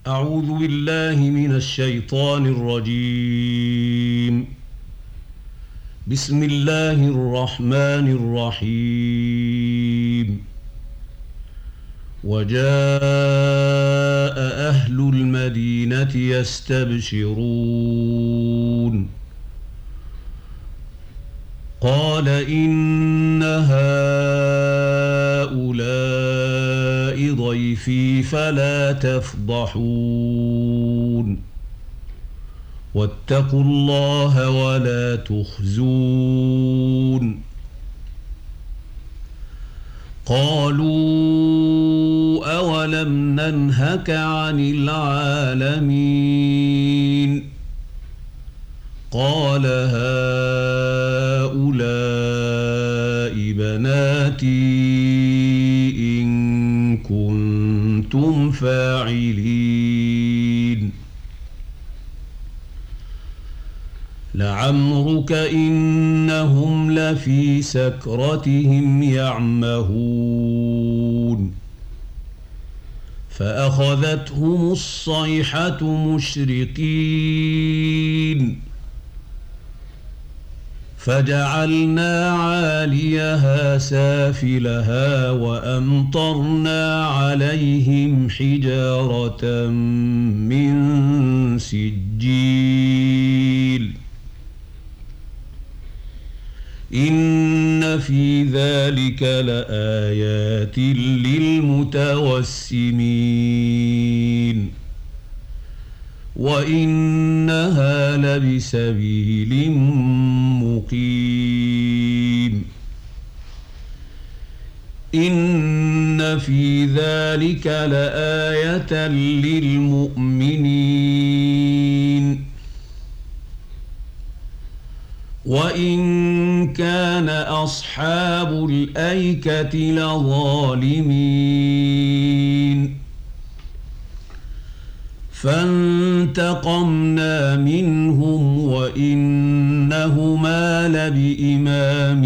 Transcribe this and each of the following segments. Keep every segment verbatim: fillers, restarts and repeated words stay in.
أعوذ بالله من الشيطان الرجيم. بسم الله الرحمن الرحيم. وجاء أهل المدينة يستبشرون قال إن هؤلاء ضيفي فلا تفضحون واتقوا الله ولا تخزون. قالوا أولم ننهك عن العالمين قال هؤلاء بناتي إن كنتم فاعلين. لعمرك إنهم لفي سكرتهم يعمهون فأخذتهم الصيحة مشرقين فجعلنا عاليها سافلها وأمطرنا عليهم حجارة من سجيل إن في ذلك لآيات للمتوسمين وإنها لبسبيل مقيم. إن في ذلك لآية للمؤمنين وإن كان أصحاب الأيكة لظالمين فانتقمنا منهم وإنهما لبإمام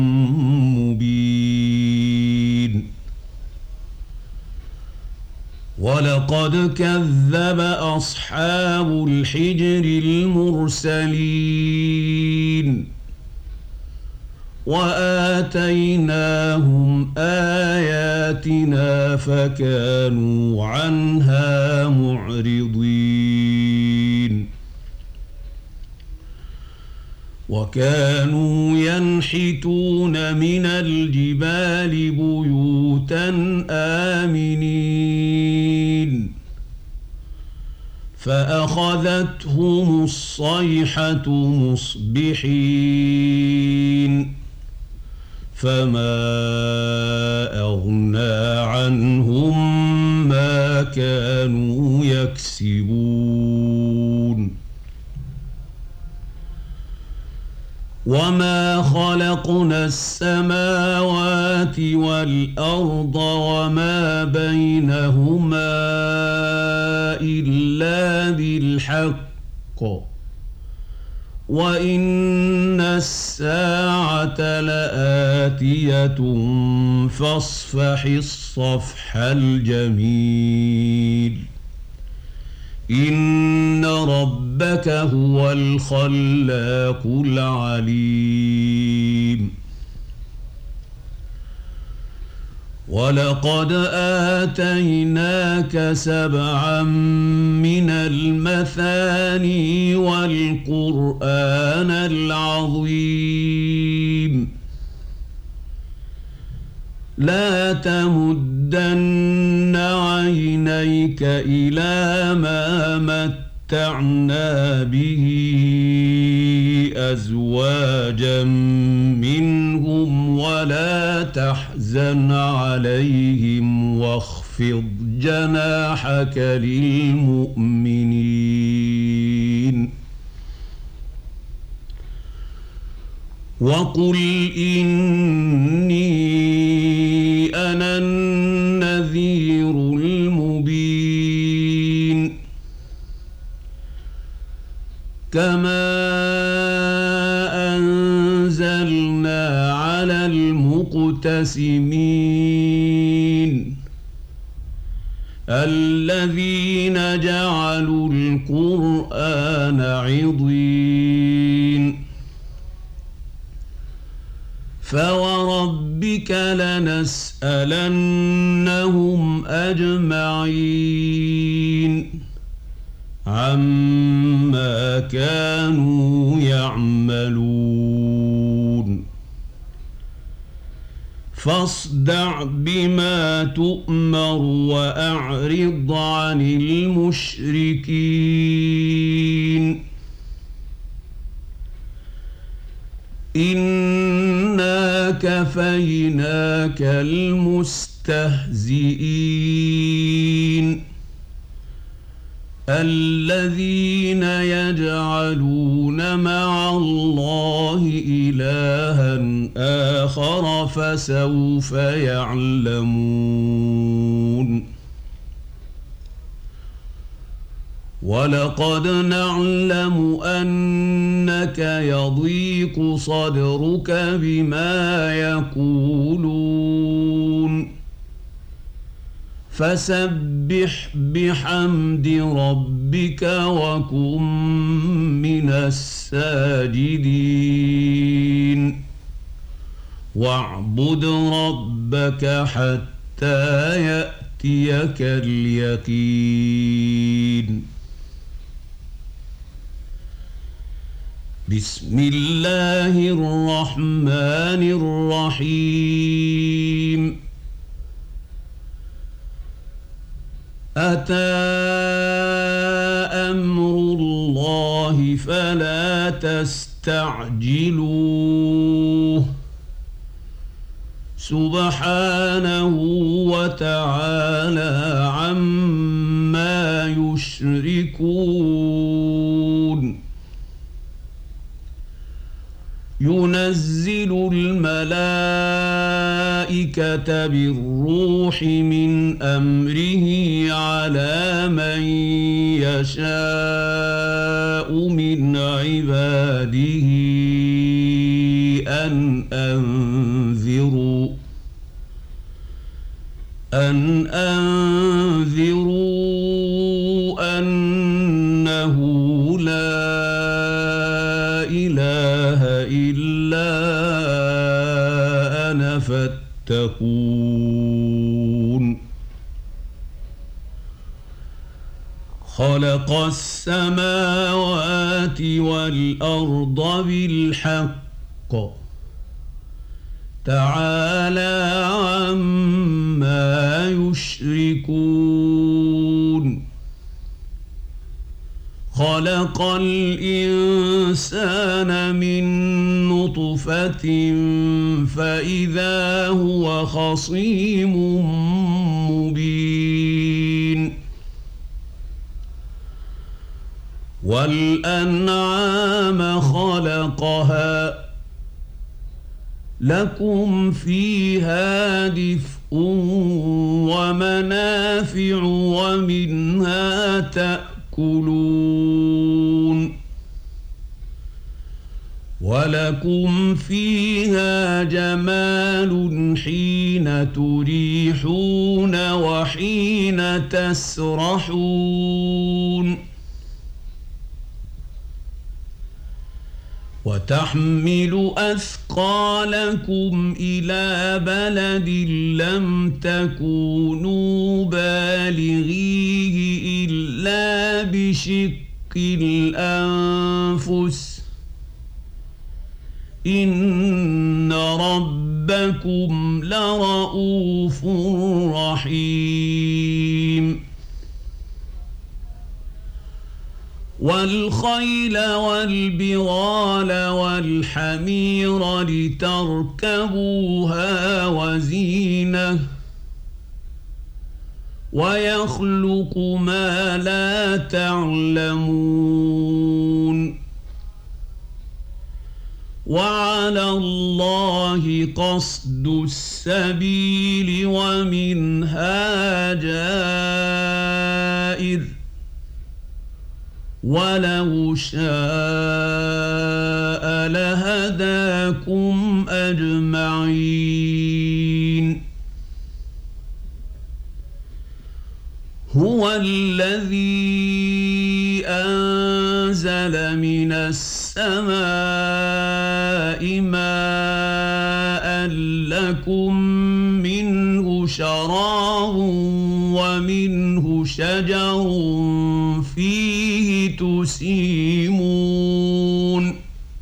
مبين. ولقد كذب أصحاب الحجر المرسلين وآتيناهم آياتنا فكانوا عنها معرضين. وكانوا ينحتون من الجبال بيوتا آمنين فأخذتهم الصيحة مصبحين فما أغنى عنهم ما كانوا يكسبون. وما خلقنا السماوات والأرض وما بينهما إلا بالحق وإن الساعة لآتية فاصفح الصفح الجميل. إن ربك هو الخلاق العليم. ولقد آتيناك سبعا من المثاني والقرآن العظيم. لا تمدن عينيك إلى ما متعنا به أزواجا منهم ولا تحزن عليهم واخفض جناحك للمؤمنين. وقل إني أنا النذير المبين. كما أنزلنا على المقتسمين الذين جعلوا القرآن عضين فوربك لنسألنهم أجمعين عما كانوا يعملون فاصدع بما تؤمر وأعرض عن المشركين إنا كفيناك المستهزئين الذين يجعلون مع الله إلها آخر فسوف يعلمون ولقد نعلم أنك يضيق صدرك بما يقولون فسبح بحمد ربك وكن من الساجدين واعبد ربك حتى يأتيك اليقين بسم الله الرحمن الرحيم أتى أمر الله فلا تستعجلوه سبحانه وتعالى عما يشركون ينزل الملائكة بالروح من أمره على من يشاء من عباده أن أنذروا أن أنذروا أنه لا إله إلا أنا فاتقون خلق السماوات والأرض بالحق تعالى عما يشركون خلق الإنسان من نطفة فإذا هو خصيم مبين والأنعام خلقها لكم فيها دفء ومنافع ومنها تأكلون ولكم فيها جمال حين تريحون وحين تسرحون وتحمل أثقالكم إلى بلد لم تكونوا بالغيه إلا بشق الأنفس إن ربكم لرؤوف رحيم والخيل والبغال والحمير لتركبوها وزينة ويخلق ما لا تعلمون وعلى الله قصد السبيل ومنها جائر ولو شاء لهداكم أجمعين هو الذي أنزل من السماء ماء لكم منه شراب ومنه شجر فيه تسيمون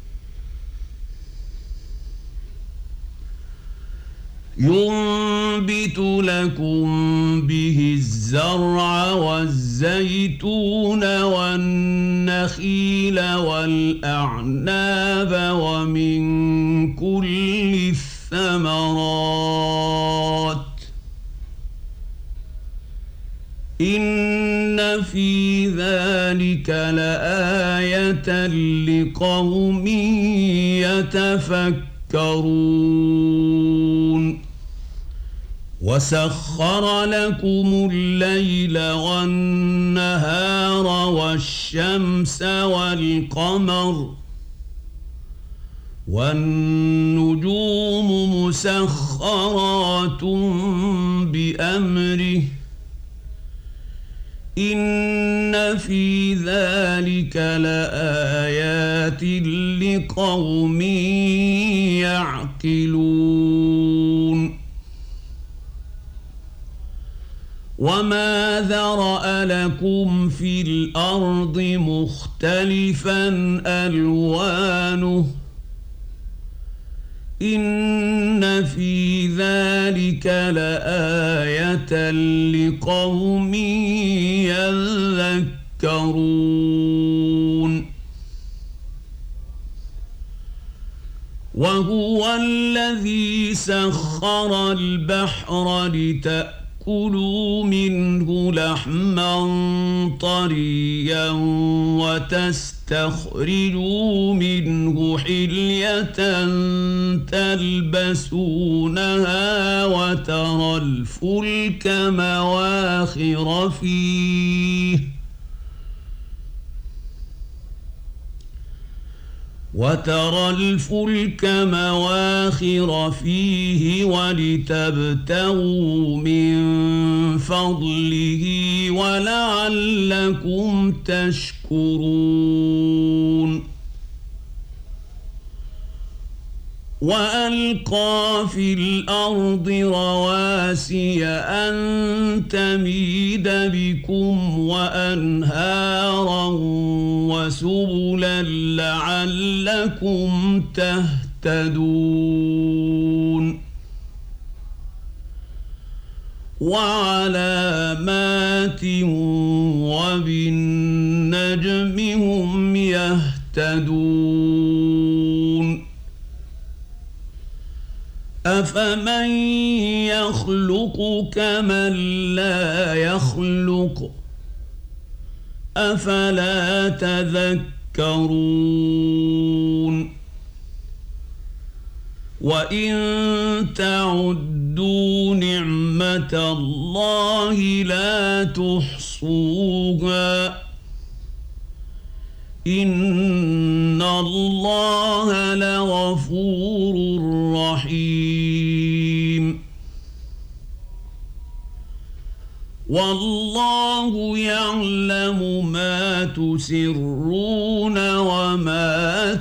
ينبت لكم به الزرع والزيتون والنخيل والأعناب ومن كل الثمرات إن في ذلك لآية لقوم يتفكرون وسخر لكم الليل والنهار والشمس والقمر والنجوم مسخرات بأمره إن في ذلك لآيات لقوم يعقلون وما ذرأ لكم في الأرض مختلفا ألوانه إن في ذلك لآية لقوم يذكرون وهو الذي سخر البحر لتأكلوا كلوا منه لحما طريا وتستخرجوا منه حلية تلبسونها وترى الفلك مواخر فيه وترى الفلك مواخر فيه ولتبتغوا من فضله ولعلكم تشكرون وألقى في الأرض رواسي أن تميد بكم وأنهارا وسبلا لعلكم تهتدون وعلامات وبالنجم هم يهتدون أفمن يخلق كمن لا يخلق أفلا تذكرون وإن تعدوا نعمة الله لا تحصوها إن الله لغفور رحيم والله يعلم ما تسرون وما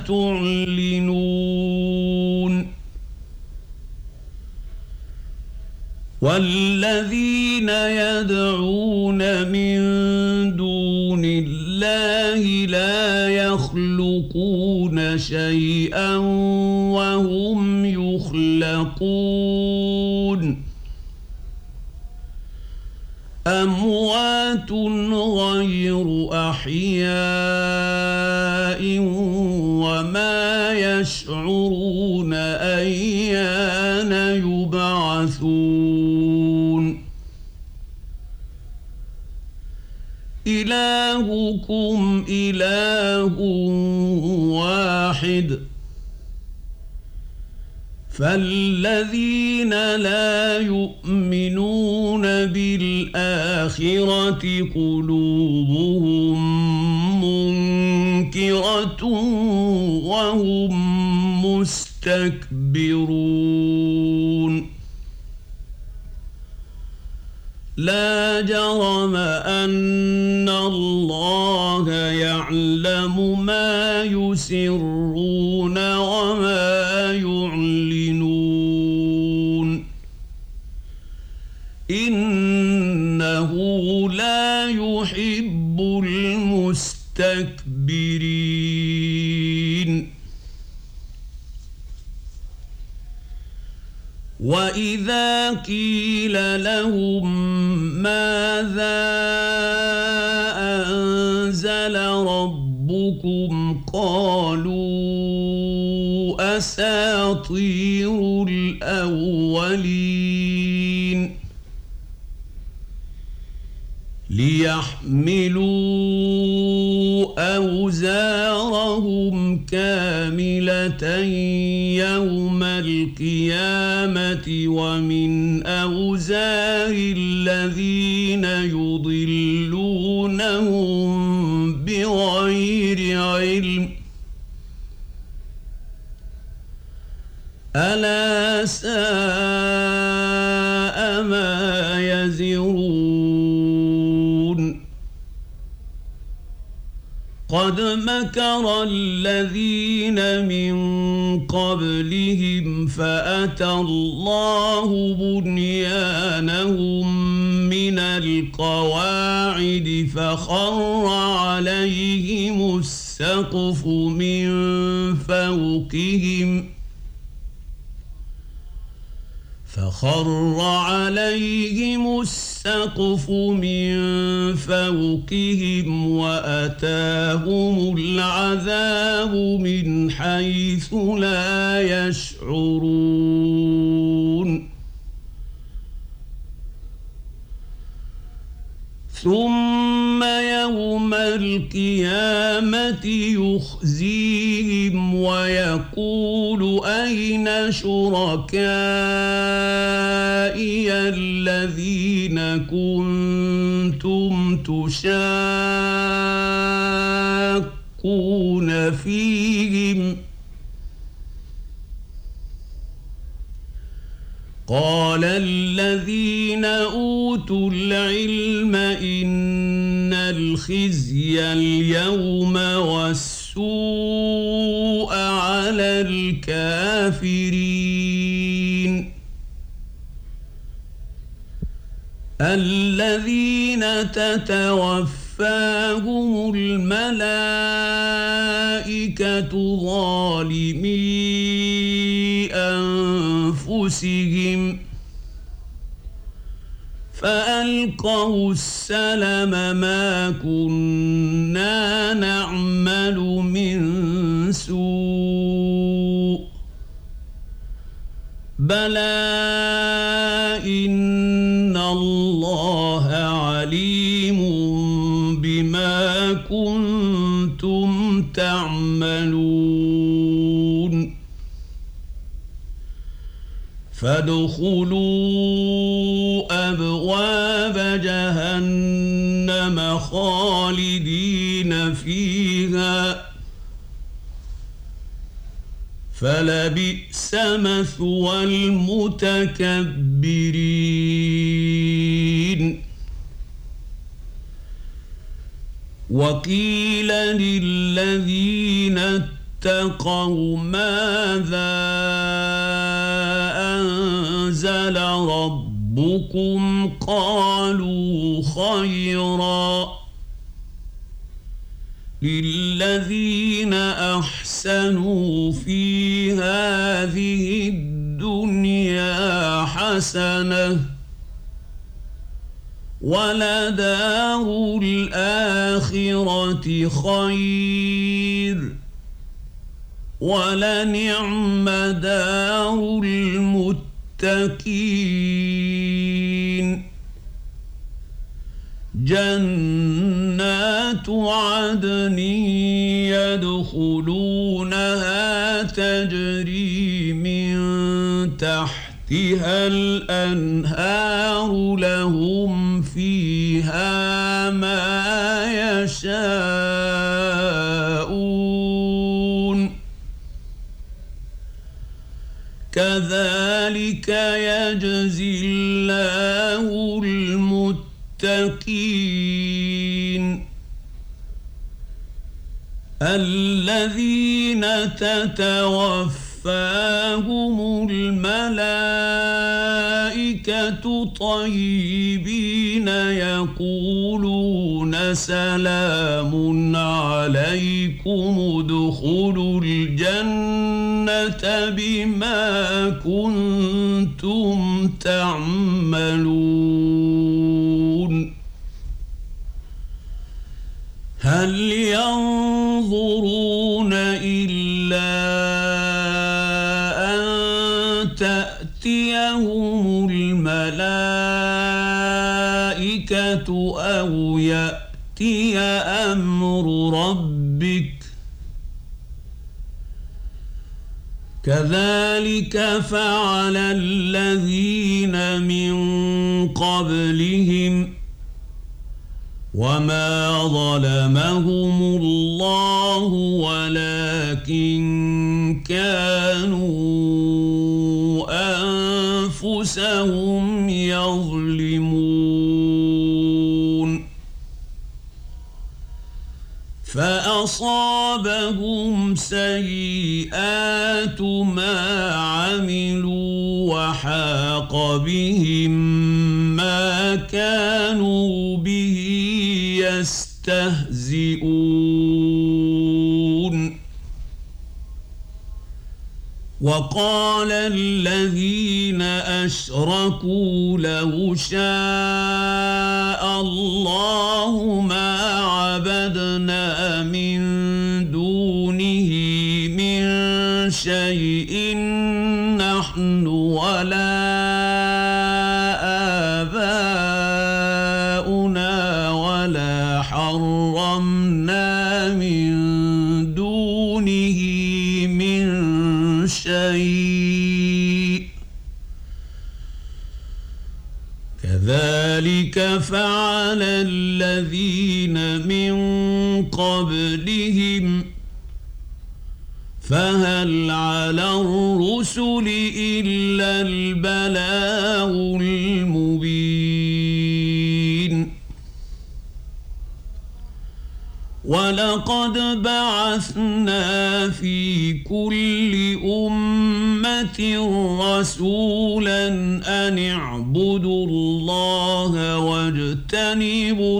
تعلنون والذين يدعون من دون الله لا يخلقون شيئا وهم يخلقون أموات غير أحياء وما يشعرون أيان يبعثون إلهكم إله واحد فالذين لا يؤمنون بالآخرة قلوبهم منكرة وهم مستكبرون لا جرم أن الله يعلم ما يسرون وما يعلنون إنه لا يحب المستكبرين. وإذا قيل لهم ماذا أنزل ربكم قالوا أساطير الأولين ليحملوا أوزارهم كاملة يوم القيامة ومن أوزار الذين يضلونهم بغير علم ألا ساء ما يزرون. قد مكر الذين من قبلهم فأتى الله بنيانهم من القواعد فخر عليهم السقف من فوقهم فخر عليهم السقف من فوقهم وأتاهم العذاب من حيث لا يشعرون. ثم يوم القيامة يخزيهم ويقول أين شركائي الذين كنتم تشاقون فيهم قال الذين أوتوا العلم إن الخزي اليوم والسوء على الكافرين الذين تتوفاهم الملائكة ظالمي أنفسهم فألقوا السلم ما كنا نعمل من سوء بلى إن الله عليم بما كنتم تعملون. فادخلوا أبواب جهنم خالدين فيها فلبئس مثوى المتكبرين. وقيل للذين اتقوا ماذا أنزل ربكم قالوا خيرا للذين أحسنوا في هذه الدنيا حسنة ولدار الآخرة خير ولنعم دار المتقين. جنات عدن يدخلونها تجري من تحتها الأنهار لهم فيها ما يشاءون كذلك يجزي الله المتقين. المتقين الذين تتوفاهم الملائكة طيبين يقولون سلام عليكم ادخلوا الجنة بما كنتم تعملون هل ينظرون إلا أن تأتيهم الملائكة أو يأتي أمر ربك كذلك فعل الذين من قبلهم وما ظلمهم الله ولكن كانوا أنفسهم يظلمون فأصابهم سيئات ما عملوا وحاق بهم ما كانوا به يستهزئون وقال الذين أشركوا لو شاء الله ما عبدنا من دونه من شيء نحن ولا آباؤنا ولا حرمنا من دونه من شيء كذلك فعل الذين من قبلهم فهل على الرسل إلا البلاغ المبين ولقد بعثنا في كل أمة رسولا أن اعبدوا الله واجتنبوا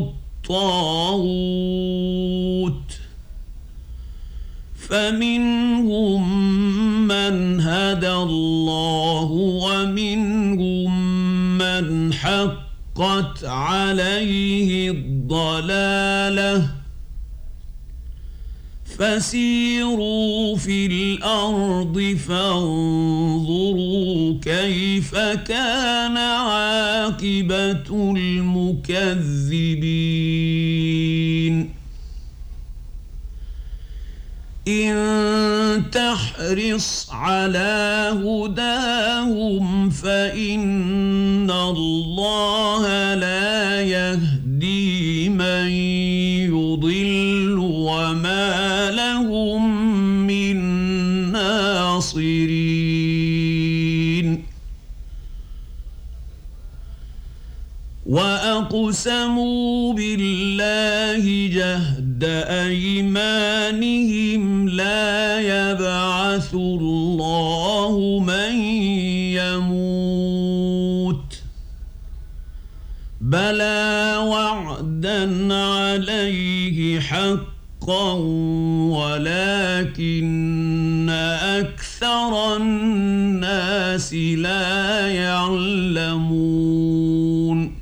الطاغوت فمنهم من هدى الله ومنهم من حقت عليه الضلالة فسيروا في الأرض فانظروا كيف كان عاقبة المكذبين إن تحرص على هداهم فإن الله لا يهدي من يضل وما لهم من ناصرين وأقسموا بالله جهد أيمانهم لا يبعث الله من يموت بلى وعدا عليه حقا ولكن أكثر الناس لا يعلمون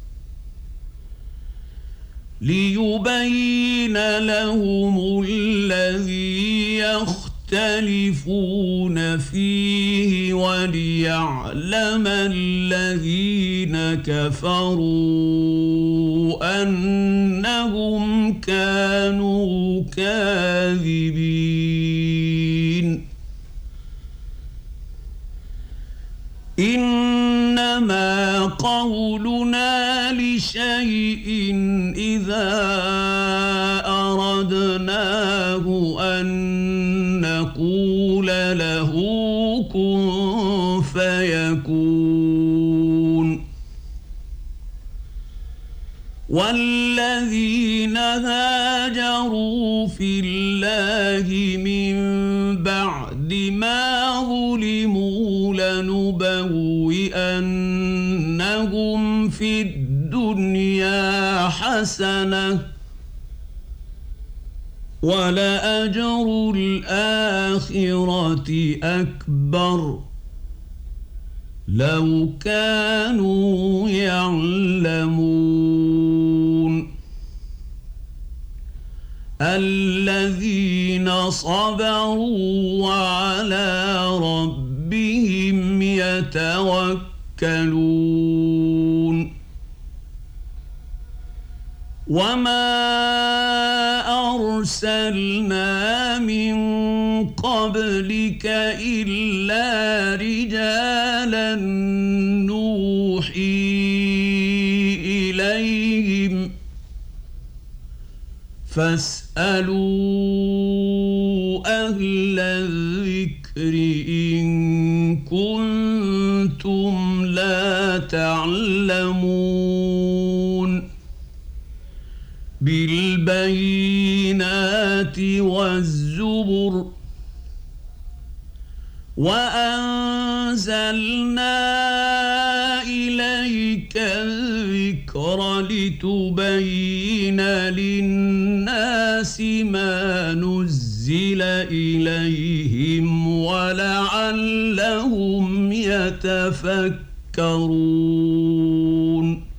ليبين لهم الذي يختلفون فيه وليعلم الذين كفروا أنهم كانوا كاذبين إنما قولنا لشيء إذا أردناه أن نقول له كن فيكون والذين هاجروا في الله من بعد ما ظلموا لنبوئنهم في الدنيا حسنة ولأجر الآخرة أكبر لو كانوا يعلمون الذين صبروا وعلى ربهم يتوكلون وما أرسلنا من قبلك إلا رجالا نوحي إليهم فاسألوا أهل الذكر إن كنتم لا تعلمون بالبينات والزبر وأنزلنا إليك الذكر لتبين للناس ما نزل إليهم ولعلهم يتفكرون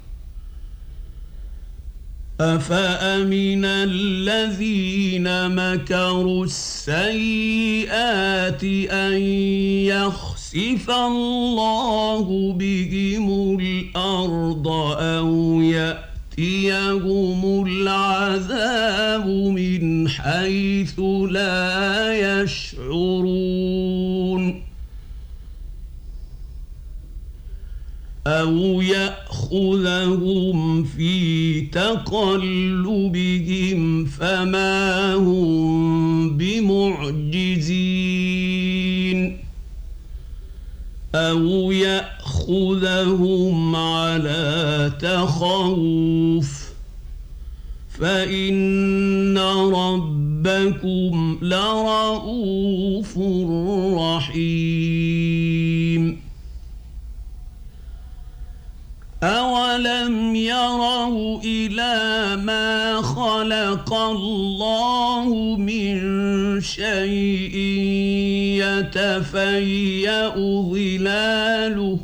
أفأمن الذين مكروا السيئات أن يخسف الله بهم الأرض أو يأتيهم العذاب من حيث لا يشعرون أو يأخذهم في تقلبهم فما هم بمعجزين أو يأخذهم على تخوف فإن ربكم لرؤوف رحيم أولم يروا إلى ما خلق الله من شيء يتفيأ ظلاله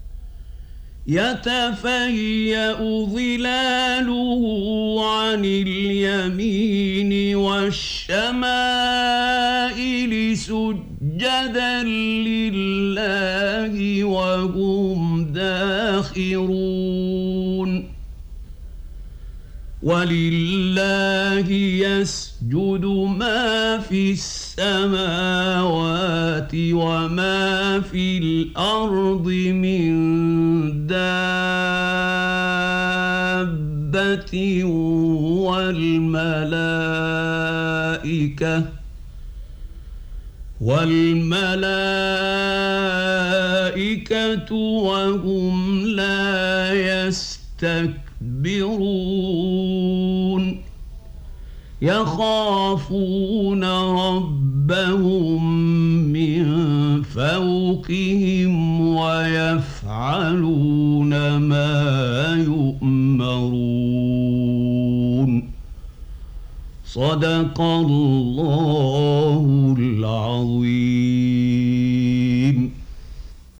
يتفيأ ظلاله عن اليمين والشمائل سجدا لله وهم داخرون ولله يسجد ما في السماوات وما في الأرض من دابة والملائكة والملائكة وهم لا يستكبرون يخافون ربهم من فوقهم ويفعلون ما يؤمرون صدق الله